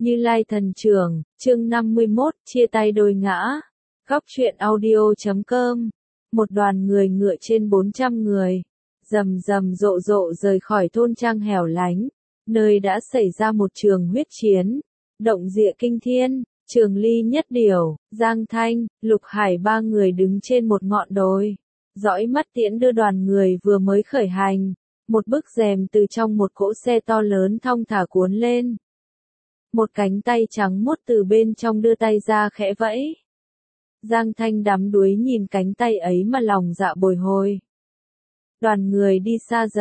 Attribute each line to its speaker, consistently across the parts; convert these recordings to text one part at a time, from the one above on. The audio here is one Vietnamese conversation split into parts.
Speaker 1: Như Lai Thần Trưởng, chương 51, chia tay đôi ngã. Góc truyện audio.com. Một đoàn người ngựa trên 400 người, rầm rầm rộ rộ rời khỏi thôn trang hẻo lánh, nơi đã xảy ra một trường huyết chiến, động địa kinh thiên. Trường Ly, Nhất Điểu, Giang Thanh, Lục Hải ba người đứng trên một ngọn đồi, dõi mắt tiễn đưa đoàn người vừa mới khởi hành. Một bức rèm từ trong một cỗ xe to lớn thong thả cuốn lên. Một cánh tay trắng muốt từ bên trong đưa tay ra khẽ vẫy. Giang Thanh đắm đuối nhìn cánh tay ấy mà lòng dạ bồi hồi. Đoàn người đi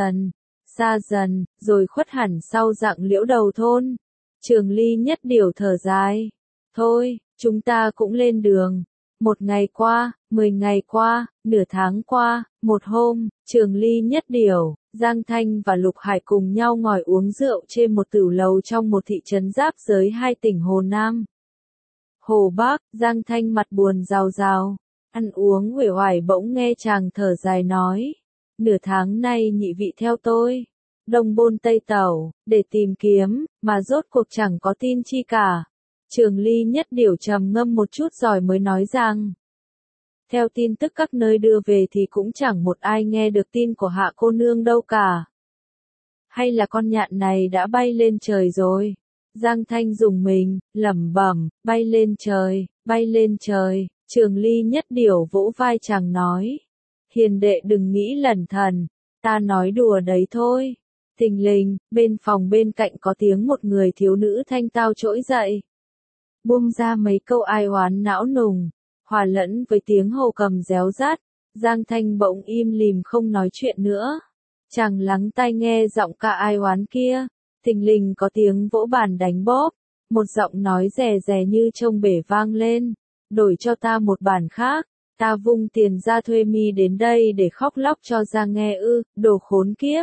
Speaker 1: xa dần, rồi khuất hẳn sau rặng liễu đầu thôn. Trường Ly, Nhất Điểu thở dài. Thôi, chúng ta cũng lên đường. 1 ngày qua, 10 ngày qua, nửa tháng qua, một hôm, Trường Ly, Nhất Điểu, Giang Thanh và Lục Hải cùng nhau ngồi uống rượu trên một tửu lầu trong một thị trấn giáp giới hai tỉnh Hồ Nam. Hồ Bắc, Giang Thanh mặt buồn rào rào, ăn uống uể oải bỗng nghe chàng thở dài nói. Nửa tháng nay nhị vị theo tôi, Đông Bôn Tây Tẩu, để tìm kiếm, mà rốt cuộc chẳng có tin chi cả. Trường Ly, Nhất Điểu trầm ngâm một chút rồi mới nói rằng, theo tin tức các nơi đưa về thì cũng chẳng một ai nghe được tin của Hạ cô nương đâu cả. Hay là con nhạn này đã bay lên trời rồi? Giang Thanh dùng mình, lẩm bẩm, bay lên trời, bay lên trời. Trường Ly, Nhất Điểu vỗ vai chàng nói, hiền đệ đừng nghĩ lẩn thẩn, ta nói đùa đấy thôi. Thình lình, bên phòng bên cạnh có tiếng một người thiếu nữ thanh tao trỗi dậy, buông ra mấy câu ai oán não nùng, hòa lẫn với tiếng hồ cầm réo rát. Giang Thanh bỗng im lìm không nói chuyện nữa. Chàng lắng tai nghe giọng ca ai oán kia. Thình lình có tiếng vỗ bàn đánh bóp, một giọng nói rè rè như trông bể vang lên. Đổi cho ta một bản khác, ta vung tiền ra thuê mi đến đây để khóc lóc cho ra nghe ư, đồ khốn kiếp.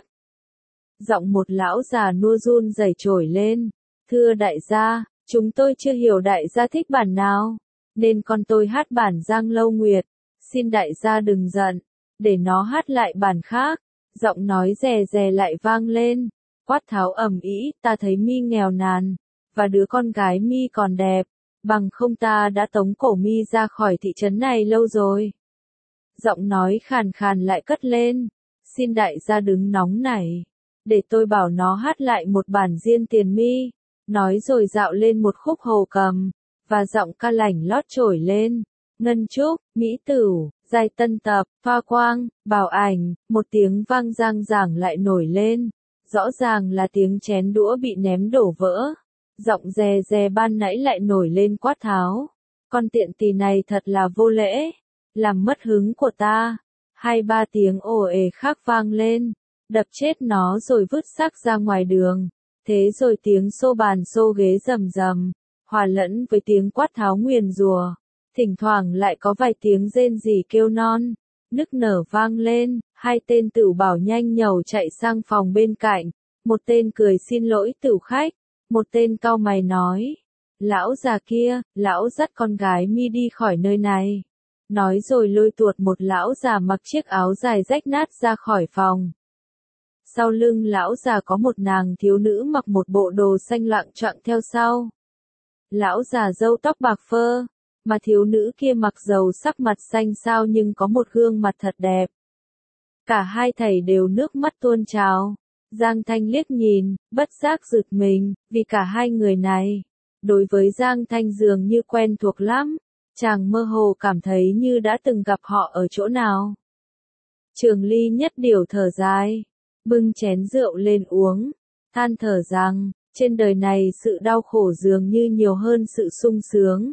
Speaker 1: Giọng một lão già nua run rẩy trổi lên. Thưa đại gia, chúng tôi chưa hiểu đại gia thích bản nào, nên con tôi hát bản Giang Lâu Nguyệt. Xin đại gia đừng giận, để nó hát lại bản khác. Giọng nói rè rè lại vang lên. Quát tháo ầm ĩ, ta thấy mi nghèo nàn, và đứa con gái mi còn đẹp, bằng không ta đã tống cổ mi ra khỏi thị trấn này lâu rồi. Giọng nói khàn khàn lại cất lên. Xin đại gia đứng nóng nảy, để tôi bảo nó hát lại một bản riêng tiền mi. Nói rồi dạo lên một khúc hồ cầm, và giọng ca lảnh lót trổi lên. Ngân Trúc, Mỹ Tửu, Giai Tân Tập, Pha Quang, Bảo Ảnh, một tiếng vang giang giảng lại nổi lên. Rõ ràng là tiếng chén đũa bị ném đổ vỡ. Giọng rè rè ban nãy lại nổi lên quát tháo. Con tiện tỳ này thật là vô lễ, làm mất hứng của ta. 2-3 tiếng ồ ề khác vang lên, đập chết nó rồi vứt xác ra ngoài đường. Thế rồi tiếng xô bàn xô ghế rầm rầm, hòa lẫn với tiếng quát tháo nguyền rủa. Thỉnh thoảng lại có vài tiếng rên rỉ kêu non, nức nở vang lên. 2 tên tửu bảo nhanh nhẩu chạy sang phòng bên cạnh. Một tên cười xin lỗi tửu khách, một tên cau mày nói, lão già kia, lão dắt con gái mi đi khỏi nơi này. Nói rồi lôi tuột một lão già mặc chiếc áo dài rách nát ra khỏi phòng. Sau lưng lão già có một nàng thiếu nữ mặc một bộ đồ xanh loạng choạng theo sau. Lão già râu tóc bạc phơ, mà thiếu nữ kia mặc dầu sắc mặt xanh xao nhưng có một gương mặt thật đẹp. Cả hai thầy đều nước mắt tuôn trào. Giang Thanh liếc nhìn, bất giác giật mình, vì cả hai người này, đối với Giang Thanh dường như quen thuộc lắm. Chàng mơ hồ cảm thấy như đã từng gặp họ ở chỗ nào. Trường Ly, Nhất Điểu thở dài, bưng chén rượu lên uống, than thở rằng, trên đời này sự đau khổ dường như nhiều hơn sự sung sướng.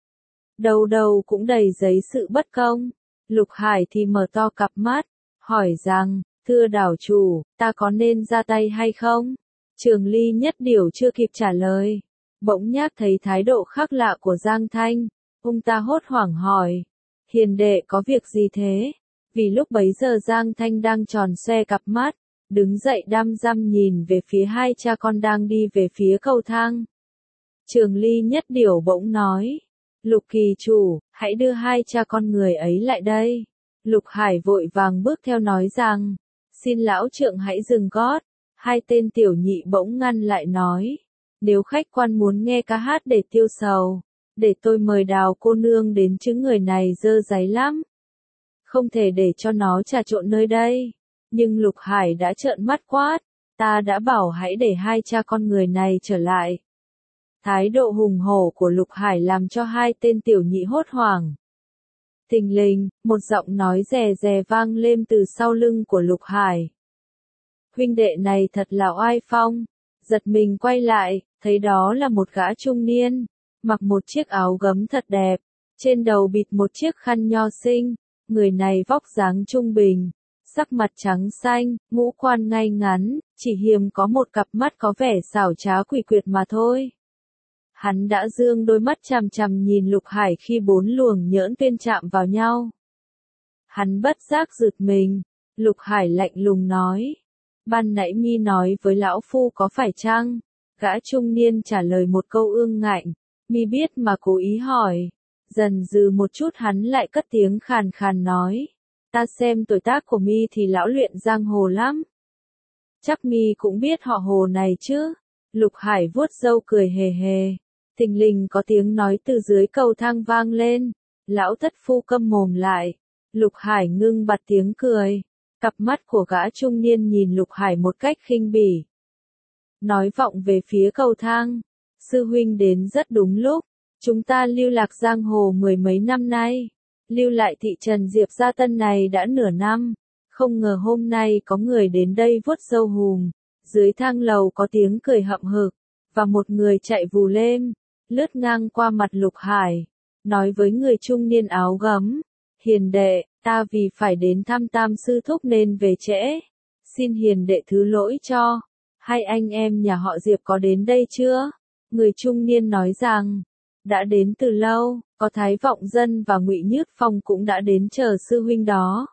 Speaker 1: Đâu đâu cũng đầy giấy sự bất công. Lục Hải thì mở to cặp mắt, hỏi rằng, thưa đảo chủ, ta có nên ra tay hay không? Trường Ly, Nhất Điểu chưa kịp trả lời, bỗng nhác thấy thái độ khác lạ của Giang Thanh. Ông ta hốt hoảng hỏi, hiền đệ có việc gì thế? Vì lúc bấy giờ Giang Thanh đang tròn xoe cặp mắt, đứng dậy đăm đăm nhìn về phía hai cha con đang đi về phía cầu thang. Trường Ly, Nhất Điểu bỗng nói, Lục kỳ chủ, hãy đưa hai cha con người ấy lại đây. Lục Hải vội vàng bước theo nói rằng, xin lão trượng hãy dừng gót. Hai tên tiểu nhị bỗng ngăn lại nói, Nếu khách quan muốn nghe ca hát để tiêu sầu, để tôi mời Đào cô nương đến chứ người này dơ dáy lắm. Không thể để cho nó trà trộn nơi đây. Nhưng Lục Hải đã trợn mắt quát, ta đã bảo hãy để hai cha con người này trở lại. Thái độ hùng hổ của Lục Hải làm cho hai tên tiểu nhị hốt hoảng. Thình lình, một giọng nói rè rè vang lên từ sau lưng của Lục Hải. Huynh đệ này thật là oai phong. Giật mình quay lại, thấy đó là một gã trung niên, mặc một chiếc áo gấm thật đẹp, trên đầu bịt một chiếc khăn nho xinh. Người này vóc dáng trung bình, sắc mặt trắng xanh, ngũ quan ngay ngắn, chỉ hiềm có một cặp mắt có vẻ xảo trá quỷ quyệt mà thôi. Hắn đã dương đôi mắt chằm chằm nhìn Lục Hải khi bốn luồng nhỡn viên chạm vào nhau. Hắn bất giác giật mình, Lục Hải lạnh lùng nói. Ban nãy mi nói với lão phu có phải chăng? Gã trung niên trả lời một câu ương ngạnh, mi biết mà cố ý hỏi. Dần dừ một chút hắn lại cất tiếng khàn khàn nói. Ta xem tuổi tác của mi thì lão luyện giang hồ lắm. Chắc mi cũng biết họ Hồ này chứ? Lục Hải vuốt râu cười hề hề. Thình lình có tiếng nói từ dưới cầu thang vang lên. Lão thất phu câm mồm lại. Lục Hải ngưng bặt tiếng cười. Cặp mắt của gã trung niên nhìn Lục Hải một cách khinh bỉ. Nói vọng về phía cầu thang. Sư huynh đến rất đúng lúc. Chúng ta lưu lạc giang hồ mười mấy năm nay. Lưu lại thị trấn Diệp Gia Tân này đã nửa năm. Không ngờ hôm nay có người đến đây vuốt râu hùm. Dưới thang lầu có tiếng cười hậm hực. Và một người chạy vù lên. Lướt ngang qua mặt Lục Hải. Nói với người trung niên áo gấm. Hiền đệ, ta vì phải đến thăm Tam sư thúc nên về trễ. Xin hiền đệ thứ lỗi cho. Hai anh em nhà họ Diệp có đến đây chưa? Người trung niên nói rằng, đã đến từ lâu, có Thái Vọng Dân và Ngụy Nhứt Phong cũng đã đến chờ sư huynh đó.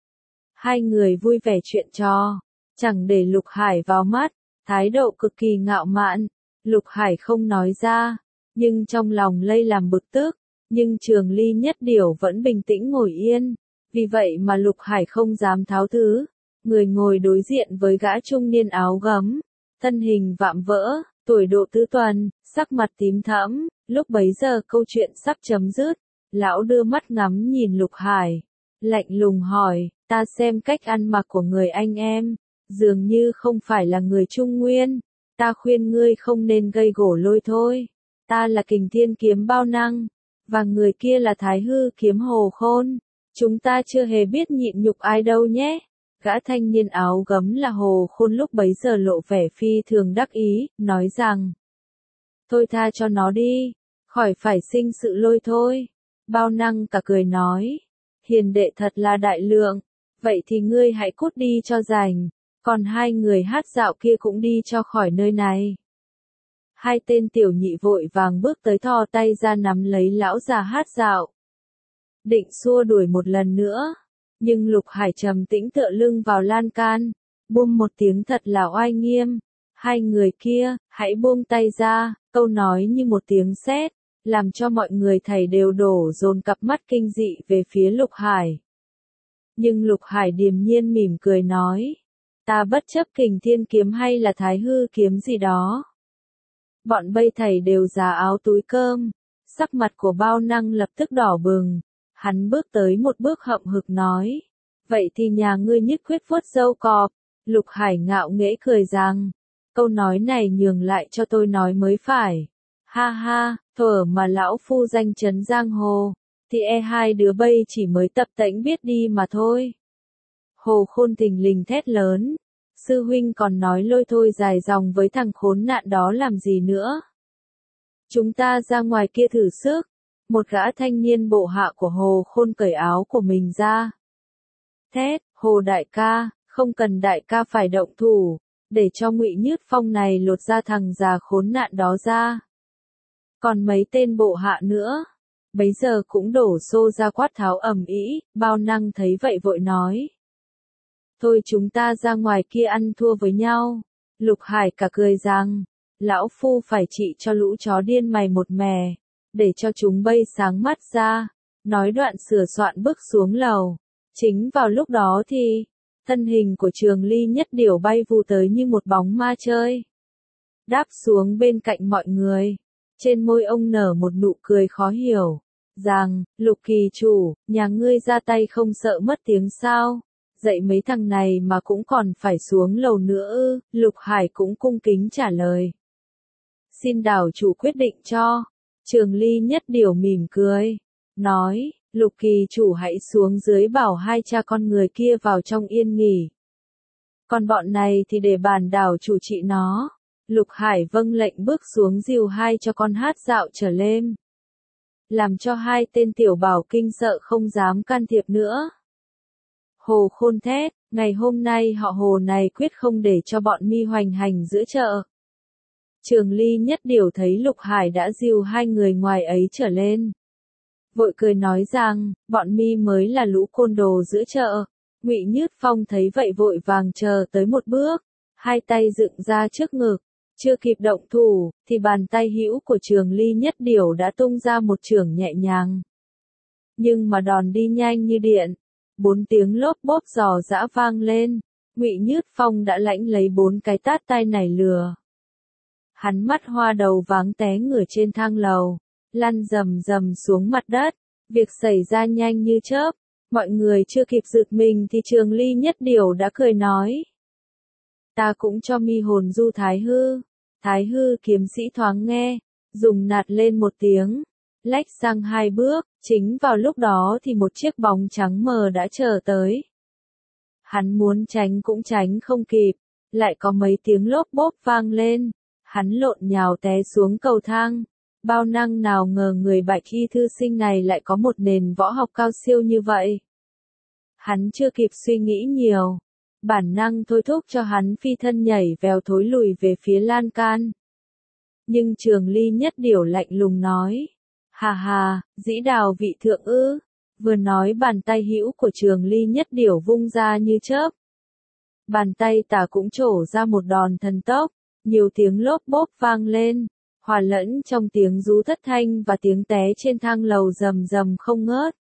Speaker 1: Hai người vui vẻ chuyện trò, chẳng để Lục Hải vào mắt, thái độ cực kỳ ngạo mạn. Lục Hải không nói ra, nhưng trong lòng lây làm bực tức. Nhưng Trường Ly Nhất Điểu vẫn bình tĩnh ngồi yên, vì vậy mà Lục Hải không dám tháo thứ. Người ngồi đối diện với gã trung niên áo gấm, thân hình vạm vỡ, tuổi độ tứ tuần, sắc mặt tím thẫm. Lúc bấy giờ câu chuyện sắp chấm dứt, lão đưa mắt ngắm nhìn Lục Hải, lạnh lùng hỏi, ta xem cách ăn mặc của người anh em, dường như không phải là người Trung Nguyên, ta khuyên ngươi không nên gây gổ lôi thôi. Ta là Kình Thiên Kiếm Bao Năng, và người kia là Thái Hư Kiếm Hồ Khôn, chúng ta chưa hề biết nhịn nhục ai đâu nhé. Gã thanh niên áo gấm là Hồ Khôn lúc bấy giờ lộ vẻ phi thường đắc ý, nói rằng, thôi tha cho nó đi, khỏi phải sinh sự lôi thôi. Bao Năng cả cười nói, hiền đệ thật là đại lượng, vậy thì ngươi hãy cút đi cho rảnh, còn hai người hát dạo kia cũng đi cho khỏi nơi này. Hai tên tiểu nhị vội vàng bước tới thò tay ra nắm lấy lão già hát dạo. Định xua đuổi một lần nữa, nhưng Lục Hải trầm tĩnh tựa lưng vào lan can, buông một tiếng thật là oai nghiêm. Hai người kia, hãy buông tay ra, câu nói như một tiếng sét, làm cho mọi người thảy đều đổ dồn cặp mắt kinh dị về phía Lục Hải. Nhưng Lục Hải điềm nhiên mỉm cười nói, ta bất chấp Kình Thiên Kiếm hay là Thái Hư Kiếm gì đó. Bọn bây thảy đều giá áo túi cơm, sắc mặt của Bao Năng lập tức đỏ bừng, hắn bước tới một bước hậm hực nói, vậy thì nhà ngươi nhất quyết vuốt râu cọp. Lục Hải ngạo nghễ cười rằng, câu nói này nhường lại cho tôi nói mới phải. Ha ha, thuở mà lão phu danh chấn giang hồ, thì hai đứa bây chỉ mới tập tễnh biết đi mà thôi. Hồ Khôn thình lình thét lớn, sư huynh còn nói lôi thôi dài dòng với thằng khốn nạn đó làm gì nữa. Chúng ta ra ngoài kia thử sức. Một gã thanh niên bộ hạ của Hồ Khôn cởi áo của mình ra. Thét, Hồ đại ca, không cần đại ca phải động thủ, để cho Ngụy Nhứt Phong này lột ra thằng già khốn nạn đó ra. Còn mấy tên bộ hạ nữa, bấy giờ cũng đổ xô ra quát tháo ầm ĩ. Bao Năng thấy vậy vội nói, thôi chúng ta ra ngoài kia ăn thua với nhau. Lục Hải cả cười rằng, lão phu phải trị cho lũ chó điên mày một mè, để cho chúng bây sáng mắt ra. Nói đoạn sửa soạn bước xuống lầu. Chính vào lúc đó thì, thân hình của Trường Ly Nhất Điểu bay vù tới như một bóng ma chơi. đáp xuống bên cạnh mọi người. Trên môi ông nở một nụ cười khó hiểu, rằng, Lục kỳ chủ, nhà ngươi ra tay không sợ mất tiếng sao? Dạy mấy thằng này mà cũng còn phải xuống lầu nữa ư? Lục Hải cũng cung kính trả lời. Xin đảo chủ quyết định cho. Trường Ly Nhất Điều mỉm cười, nói, Lục kỳ chủ hãy xuống dưới bảo hai cha con người kia vào trong yên nghỉ. Còn bọn này thì để bản đảo chủ trị nó. Lục Hải vâng lệnh bước xuống dìu hai cho con hát dạo trở lên. Làm cho hai tên tiểu bảo kinh sợ không dám can thiệp nữa. Hồ Khôn thét, ngày hôm nay họ Hồ này quyết không để cho bọn mi hoành hành giữa chợ. Trường Ly Nhất Điều thấy Lục Hải đã dìu hai người ngoài ấy trở lên. Vội cười nói rằng, bọn mi mới là lũ côn đồ giữa chợ. Ngụy Nhứt Phong thấy vậy vội vàng chờ tới một bước, hai tay dựng ra trước ngực. Chưa kịp động thủ, thì bàn tay hữu của Trường Ly Nhất Điều đã tung ra một chưởng nhẹ nhàng. Nhưng mà đòn đi nhanh như điện, 4 tiếng lốp bốp giò giã vang lên, Ngụy Nhứt Phong đã lãnh lấy 4 cái tát tay nảy lừa. Hắn mắt hoa đầu váng té ngửa trên thang lầu, lăn rầm rầm xuống mặt đất, việc xảy ra nhanh như chớp, mọi người chưa kịp giật mình thì Trường Ly Nhất Điều đã cười nói. Ta cũng cho mi hồn du Thái hư kiếm sĩ thoáng nghe, dùng nạt lên một tiếng, lách sang 2 bước, chính vào lúc đó thì một chiếc bóng trắng mờ đã chờ tới. Hắn muốn tránh cũng tránh không kịp, lại có mấy tiếng lốp bốp vang lên, hắn lộn nhào té xuống cầu thang. Bao năng nào ngờ người bạch y thư sinh này lại có một nền võ học cao siêu như vậy. Hắn chưa kịp suy nghĩ nhiều. Bản năng thôi thúc cho hắn phi thân nhảy vèo thối lùi về phía lan can. Nhưng Trường Ly Nhất Điều lạnh lùng nói. Hà hà, dĩ đào vị thượng ư. Vừa nói bàn tay hữu của Trường Ly Nhất Điều vung ra như chớp. Bàn tay tả cũng trổ ra một đòn thần tốc. Nhiều tiếng lốp bốp vang lên. Hòa lẫn trong tiếng rú thất thanh và tiếng té trên thang lầu rầm rầm không ngớt.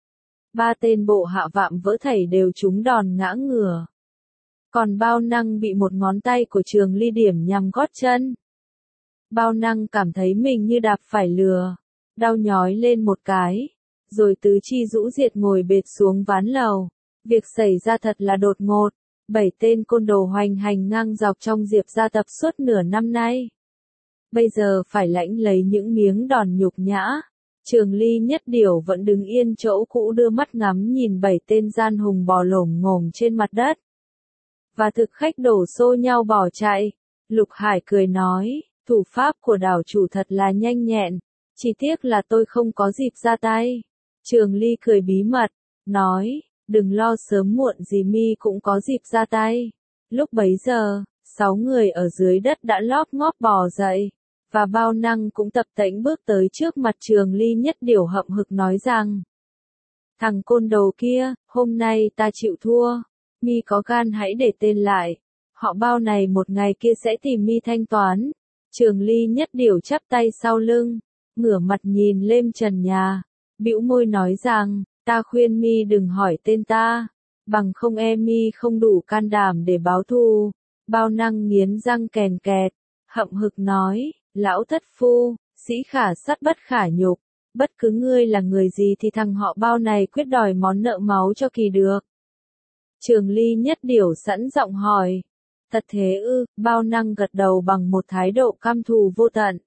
Speaker 1: 3 tên bộ hạ vạm vỡ thảy đều trúng đòn ngã ngửa. Còn Bao Năng bị một ngón tay của Trường Ly điểm nhằm gót chân. Bao Năng cảm thấy mình như đạp phải lừa, đau nhói lên một cái, rồi tứ chi rũ diệt ngồi bệt xuống ván lầu. Việc xảy ra thật là đột ngột, 7 tên côn đồ hoành hành ngang dọc trong Diệp gia tập suốt nửa năm nay. Bây giờ phải lãnh lấy những miếng đòn nhục nhã. Trường Ly Nhất Điều vẫn đứng yên chỗ cũ đưa mắt ngắm nhìn 7 tên gian hùng bò lổm ngổm trên mặt đất. Và thực khách đổ xô nhau bỏ chạy. Lục Hải cười nói, thủ pháp của đảo chủ thật là nhanh nhẹn, chỉ tiếc là tôi không có dịp ra tay. Trường Ly cười bí mật, nói, đừng lo sớm muộn gì mi cũng có dịp ra tay. Lúc bấy giờ, 6 người ở dưới đất đã lóp ngóp bò dậy, và Bao Năng cũng tập tễnh bước tới trước mặt Trường Ly Nhất Điều hậm hực nói rằng, thằng côn đồ kia, hôm nay ta chịu thua. Mi có gan hãy để tên lại, họ Bao này một ngày kia sẽ tìm mi thanh toán. Trường Ly Nhất Điều chắp tay sau lưng, ngửa mặt nhìn lên trần nhà, bĩu môi nói rằng, ta khuyên mi đừng hỏi tên ta, bằng không mi không đủ can đảm để báo thù. Bao Năng nghiến răng kèn kẹt, hậm hực nói, lão thất phu, sĩ khả sắt bất khả nhục, bất cứ ngươi là người gì thì thằng họ Bao này quyết đòi món nợ máu cho kỳ được. Trường Ly Nhất Điều sẵn giọng hỏi, thật thế ư? Bao Năng gật đầu bằng một thái độ căm thù vô tận.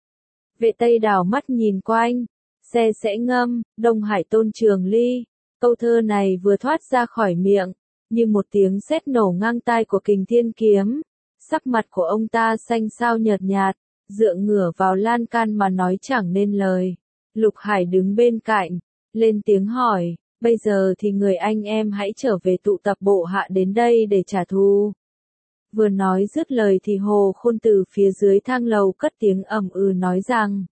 Speaker 1: Vệ Tây đảo mắt nhìn quanh, xe sẽ ngâm, Đông Hải tôn Trường Ly. Câu thơ này vừa thoát ra khỏi miệng, như một tiếng sét nổ ngang tai của Kình Thiên Kiếm. Sắc mặt của ông ta xanh xao nhợt nhạt, dựa ngửa vào lan can mà nói chẳng nên lời. Lục Hải đứng bên cạnh, lên tiếng hỏi, bây giờ thì người anh em hãy trở về tụ tập bộ hạ đến đây để trả thù. Vừa nói dứt lời thì Hồ Khôn từ phía dưới thang lầu cất tiếng ầm nói rằng,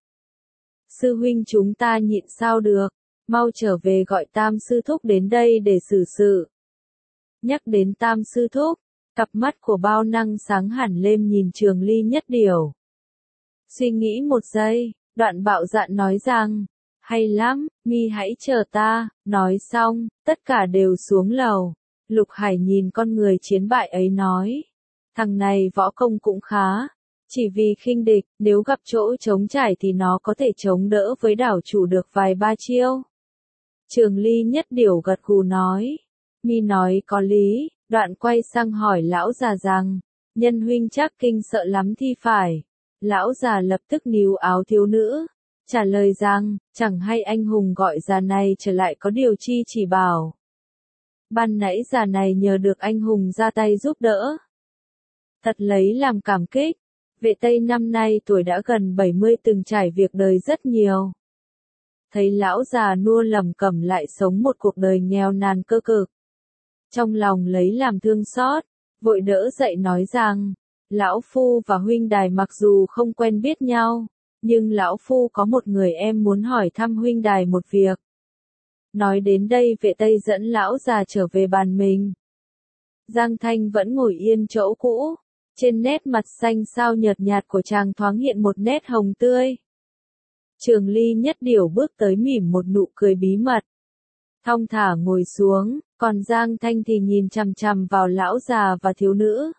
Speaker 1: sư huynh chúng ta nhịn sao được, mau trở về gọi Tam sư thúc đến đây để xử sự. Nhắc đến Tam sư thúc, cặp mắt của Bao Năng sáng hẳn lên nhìn Trường Ly Nhất Điều. Suy nghĩ một giây, đoạn bạo dạn nói rằng, hay lắm, mi hãy chờ ta. Nói xong, tất cả đều xuống lầu. Lục Hải nhìn con người chiến bại ấy nói, thằng này võ công cũng khá, Chỉ vì khinh địch, nếu gặp chỗ trống trải thì nó có thể chống đỡ với đảo chủ được vài ba chiêu. Trường Ly Nhất Điểu gật gù nói. Mi nói có lý, đoạn quay sang hỏi lão già rằng, nhân huynh chắc kinh sợ lắm thì phải. Lão già lập tức níu áo thiếu nữ, trả lời rằng, chẳng hay anh hùng gọi già này trở lại có điều chi chỉ bảo. Ban nãy già này nhờ được anh hùng ra tay giúp đỡ. Thật lấy làm cảm kích, vệ Tây năm nay tuổi đã gần 70 từng trải việc đời rất nhiều. Thấy lão già nua lầm cầm lại sống một cuộc đời nghèo nàn cơ cực. Trong lòng lấy làm thương xót, vội đỡ dậy nói rằng, lão phu và huynh đài mặc dù không quen biết nhau, nhưng lão phu có một người em muốn hỏi thăm huynh đài một việc. Nói đến đây vệ Tây dẫn lão già trở về bàn mình. Giang Thanh vẫn ngồi yên chỗ cũ, trên nét mặt xanh xao nhợt nhạt của chàng thoáng hiện một nét hồng tươi. Trường Ly Nhất Điểu bước tới mỉm một nụ cười bí mật. Thong thả ngồi xuống, còn Giang Thanh thì nhìn chằm chằm vào lão già và thiếu nữ.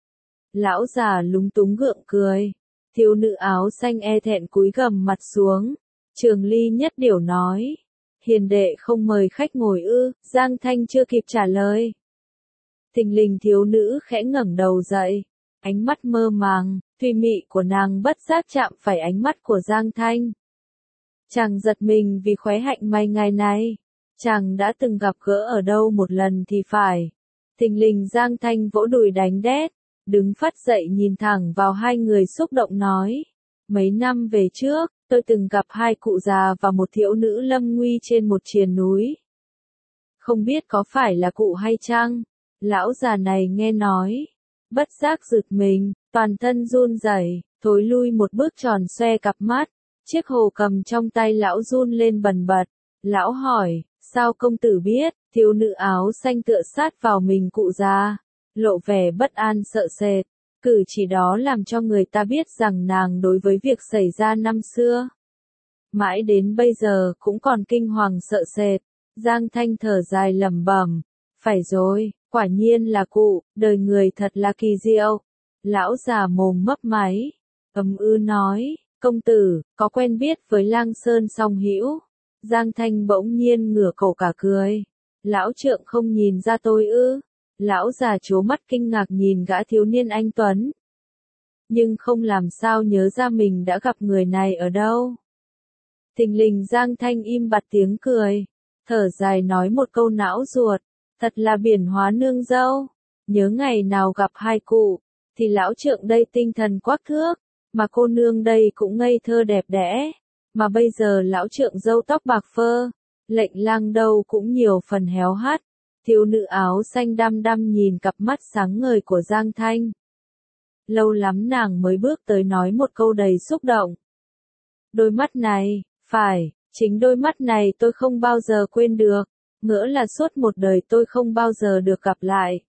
Speaker 1: Lão già lúng túng gượng cười, thiếu nữ áo xanh e thẹn cúi gằm mặt xuống. Trường Ly Nhất Điểu nói, hiền đệ không mời khách ngồi ư? Giang Thanh chưa kịp trả lời. Thình lình thiếu nữ khẽ ngẩng đầu dậy, ánh mắt mơ màng, thùy mị của nàng bất giác chạm phải ánh mắt của Giang Thanh. Chàng giật mình vì khóe hạnh may ngày này, chàng đã từng gặp gỡ ở đâu một lần thì phải. Thình lình Giang Thanh vỗ đùi đánh đét, đứng phắt dậy nhìn thẳng vào hai người xúc động nói, mấy năm về trước, tôi từng gặp hai cụ già và một thiếu nữ lâm nguy trên một triền núi. Không biết có phải là cụ hay chăng? Lão già này nghe nói, bất giác giật mình, toàn thân run rẩy, thối lui một bước tròn xoe cặp mắt, chiếc hồ cầm trong tay lão run lên bần bật. Lão hỏi, sao công tử biết? Thiếu nữ áo xanh tựa sát vào mình cụ già, lộ vẻ bất an sợ sệt. Cử chỉ đó làm cho người ta biết rằng nàng đối với việc xảy ra năm xưa, mãi đến bây giờ cũng còn kinh hoàng sợ sệt. Giang Thanh thở dài lẩm bẩm, phải rồi, quả nhiên là cụ, đời người thật là kỳ diệu. Lão già mồm mấp máy, nói, công tử, có quen biết với Lang Sơn Song Hữu? Giang Thanh bỗng nhiên ngửa cổ cả cười. Lão trượng không nhìn ra tôi ư? Lão già trố mắt kinh ngạc nhìn gã thiếu niên anh tuấn, nhưng không làm sao nhớ ra mình đã gặp người này ở đâu. Thình lình Giang Thanh im bặt tiếng cười, thở dài nói một câu não ruột, thật là biển hóa nương dâu. Nhớ ngày nào gặp hai cụ, thì lão trượng đây tinh thần quắc thước, mà cô nương đây cũng ngây thơ đẹp đẽ, mà bây giờ lão trượng râu tóc bạc phơ, lệnh lang đâu cũng nhiều phần héo hắt. Thiếu nữ áo xanh đăm đăm nhìn cặp mắt sáng ngời của Giang Thanh. Lâu lắm nàng mới bước tới nói một câu đầy xúc động. Đôi mắt này, phải, chính đôi mắt này tôi không bao giờ quên được, ngỡ là suốt một đời tôi không bao giờ được gặp lại.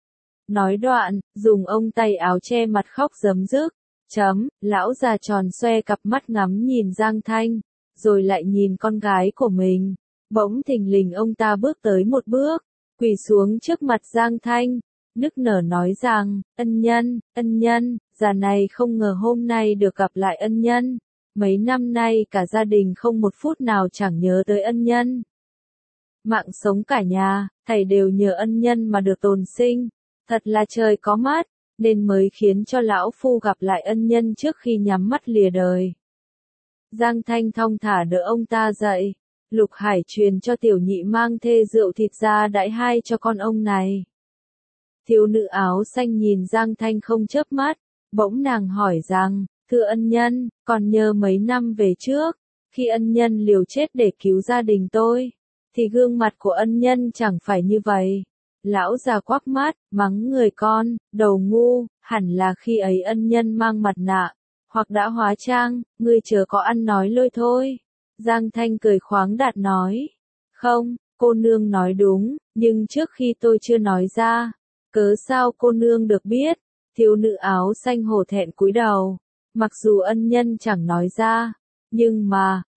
Speaker 1: Nói đoạn, dùng ông tay áo che mặt khóc rấm rức. Lão già tròn xoe cặp mắt ngắm nhìn Giang Thanh, rồi lại nhìn con gái của mình. Bỗng thình lình ông ta bước tới một bước, quỳ xuống trước mặt Giang Thanh, nức nở nói rằng, ân nhân, già này không ngờ hôm nay được gặp lại ân nhân. Mấy năm nay cả gia đình không một phút nào chẳng nhớ tới ân nhân. Mạng sống cả nhà, thảy đều nhờ ân nhân mà được tồn sinh. Thật là trời có mắt, nên mới khiến cho lão phu gặp lại ân nhân trước khi nhắm mắt lìa đời. Giang Thanh thong thả đỡ ông ta dậy. Lục Hải truyền cho tiểu nhị mang thê rượu thịt ra đãi hai cho con ông này. Thiếu nữ áo xanh nhìn Giang Thanh không chớp mắt, bỗng nàng hỏi rằng, thưa ân nhân, còn nhớ mấy năm về trước, khi ân nhân liều chết để cứu gia đình tôi, thì gương mặt của ân nhân chẳng phải như vậy. Lão già quắc mắt, mắng người con, đầu ngu, hẳn là khi ấy ân nhân mang mặt nạ, hoặc đã hóa trang, ngươi chớ có ăn nói lôi thôi. Giang Thanh cười khoáng đạt nói, không, cô nương nói đúng, nhưng trước khi tôi chưa nói ra, cớ sao cô nương được biết? Thiếu nữ áo xanh hổ thẹn cúi đầu, mặc dù ân nhân chẳng nói ra, nhưng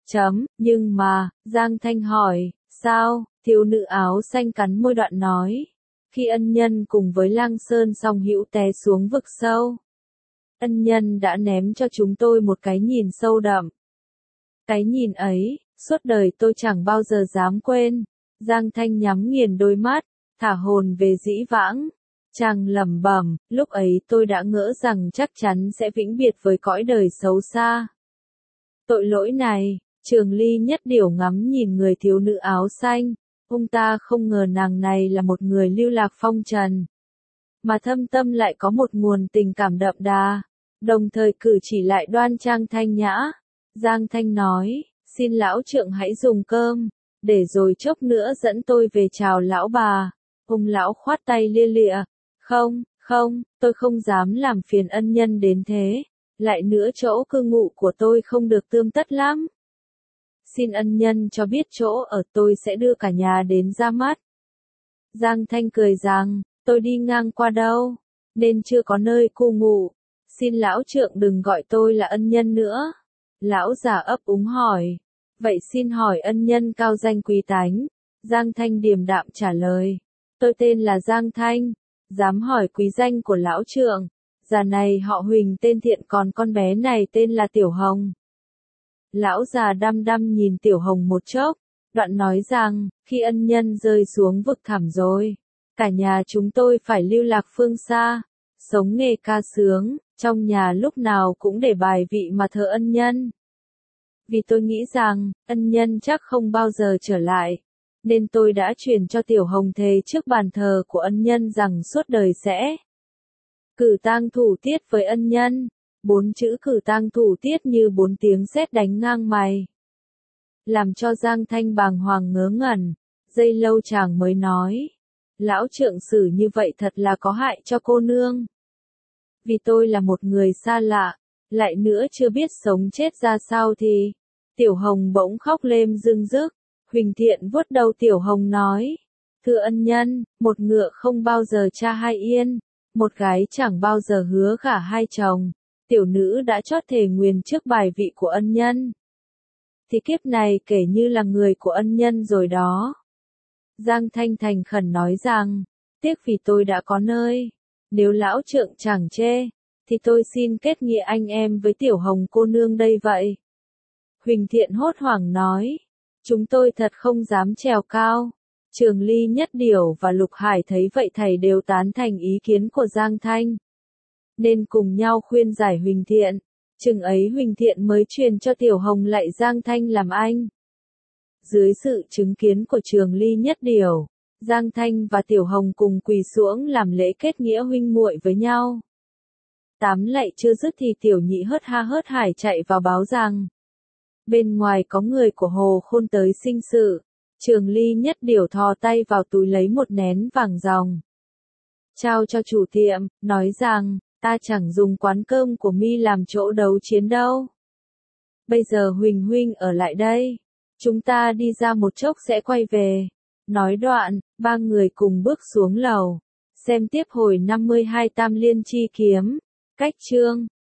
Speaker 1: mà, Giang Thanh hỏi, sao? Thiếu nữ áo xanh cắn môi đoạn nói, khi ân nhân cùng với Lang Sơn Song Hữu té xuống vực sâu, Ân nhân đã ném cho chúng tôi một cái nhìn sâu đậm. Cái nhìn ấy, suốt đời tôi chẳng bao giờ dám quên. Giang Thanh nhắm nghiền đôi mắt, thả hồn về dĩ vãng. Chàng lẩm bẩm, lúc ấy tôi đã ngỡ rằng chắc chắn sẽ vĩnh biệt với cõi đời xấu xa. Tội lỗi này, Trường Ly Nhất Điểu ngắm nhìn người thiếu nữ áo xanh. Ông ta không ngờ nàng này là một người lưu lạc phong trần. Mà thâm tâm lại có một nguồn tình cảm đậm đà, đồng thời cử chỉ lại đoan trang thanh nhã. Giang Thanh nói, xin lão trượng hãy dùng cơm, để rồi chốc nữa dẫn tôi về chào lão bà. Ông lão khoát tay lia lịa, không, tôi không dám làm phiền ân nhân đến thế, lại nữa chỗ cư ngụ của tôi không được tươm tất lắm. Xin ân nhân cho biết chỗ ở, tôi sẽ đưa cả nhà đến ra mắt. Giang Thanh cười rằng, tôi đi ngang qua đâu, nên chưa có nơi cư ngụ. Xin lão trượng đừng gọi tôi là ân nhân nữa. Lão già ấp úng hỏi, vậy xin hỏi ân nhân cao danh quý tánh. Giang Thanh điềm đạm trả lời, tôi tên là Giang Thanh, dám hỏi quý danh của lão trượng. Già này họ Huỳnh tên Thiện, còn con bé này tên là Tiểu Hồng. Lão già đăm đăm nhìn Tiểu Hồng một chốc, đoạn nói rằng, khi ân nhân rơi xuống vực thẳm rồi, cả nhà chúng tôi phải lưu lạc phương xa, sống nghề ca sướng, trong nhà lúc nào cũng để bài vị mà thờ ân nhân. Vì tôi nghĩ rằng, ân nhân chắc không bao giờ trở lại, nên tôi đã truyền cho Tiểu Hồng thề trước bàn thờ của ân nhân rằng suốt đời sẽ cử tang thủ tiết với ân nhân. 4 chữ cử tang thủ tiết như 4 tiếng sét đánh ngang mày, làm cho Giang Thanh bàng hoàng ngớ ngẩn. Giây lâu chàng mới nói, lão trượng xử như vậy thật là có hại cho cô nương. Vì tôi là một người xa lạ, lại nữa chưa biết sống chết ra sao thì... Tiểu Hồng bỗng khóc lêm rưng rức. Huỳnh Thiện vuốt đầu Tiểu Hồng nói, thưa ân nhân, một ngựa không bao giờ cha hai yên, một gái chẳng bao giờ hứa gả hai chồng. Tiểu nữ đã chót thề nguyền trước bài vị của ân nhân, thì kiếp này kể như là người của ân nhân rồi đó. Giang Thanh thành khẩn nói rằng, tiếc vì tôi đã có nơi, nếu lão trượng chẳng chê, thì tôi xin kết nghĩa anh em với Tiểu Hồng cô nương đây vậy. Huỳnh Thiện hốt hoảng nói, chúng tôi thật không dám trèo cao. Trường Ly Nhất Điểu và Lục Hải thấy vậy thầy đều tán thành ý kiến của Giang Thanh, nên cùng nhau khuyên giải Huỳnh Thiện. Chừng ấy Huỳnh Thiện mới truyền cho Tiểu Hồng lạy Giang Thanh làm anh. Dưới sự chứng kiến của Trường Ly Nhất Điểu, Giang Thanh và Tiểu Hồng cùng quỳ xuống làm lễ kết nghĩa huynh muội với nhau. 8 lạy chưa dứt thì Tiểu Nhị hớt ha hớt hải chạy vào báo rằng, bên ngoài có người của Hồ Khôn tới sinh sự. Trường Ly Nhất Điểu thò tay vào túi lấy một nén vàng ròng, trao cho chủ tiệm, nói rằng, ta chẳng dùng quán cơm của mi làm chỗ đấu chiến đâu. Bây giờ Huỳnh huynh ở lại đây, chúng ta đi ra một chốc sẽ quay về. Nói đoạn, 3 người cùng bước xuống lầu. Xem tiếp hồi 52 Tam Liên Chi Kiếm. Cách chương